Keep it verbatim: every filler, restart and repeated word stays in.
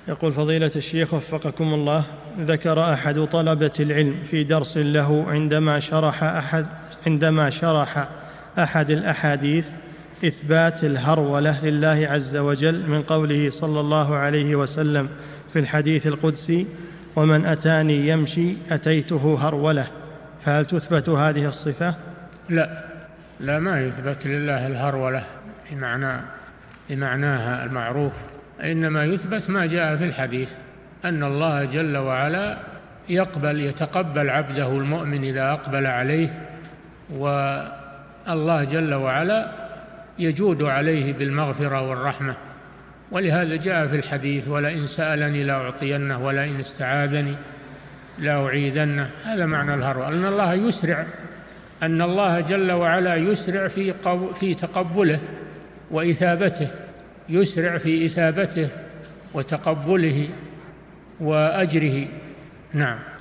يقول فضيلة الشيخ وفقكم الله، ذكر أحد طلبة العلم في درس له عندما شرح أحد عندما شرح أحد الأحاديث إثبات الهرولة لله عز وجل من قوله صلى الله عليه وسلم في الحديث القدسي: ومن أتاني يمشي أتيته هرولة، فهل تثبت هذه الصفة؟ لا لا ما يثبت لله الهرولة بمعنى بمعناها المعروف، إنما يثبت ما جاء في الحديث أن الله جل وعلا يقبل يتقبل عبده المؤمن إذا أقبل عليه، والله جل وعلا يجود عليه بالمغفرة والرحمة، ولهذا جاء في الحديث: ولئن سألني لأعطينه ولئن استعاذني لأعيذنه. هذا معنى الهرولة، أن الله يسرع أن الله جل وعلا يسرع في في تقبله وإثابته، يسرع في إثابته وتقبله وأجره. نعم.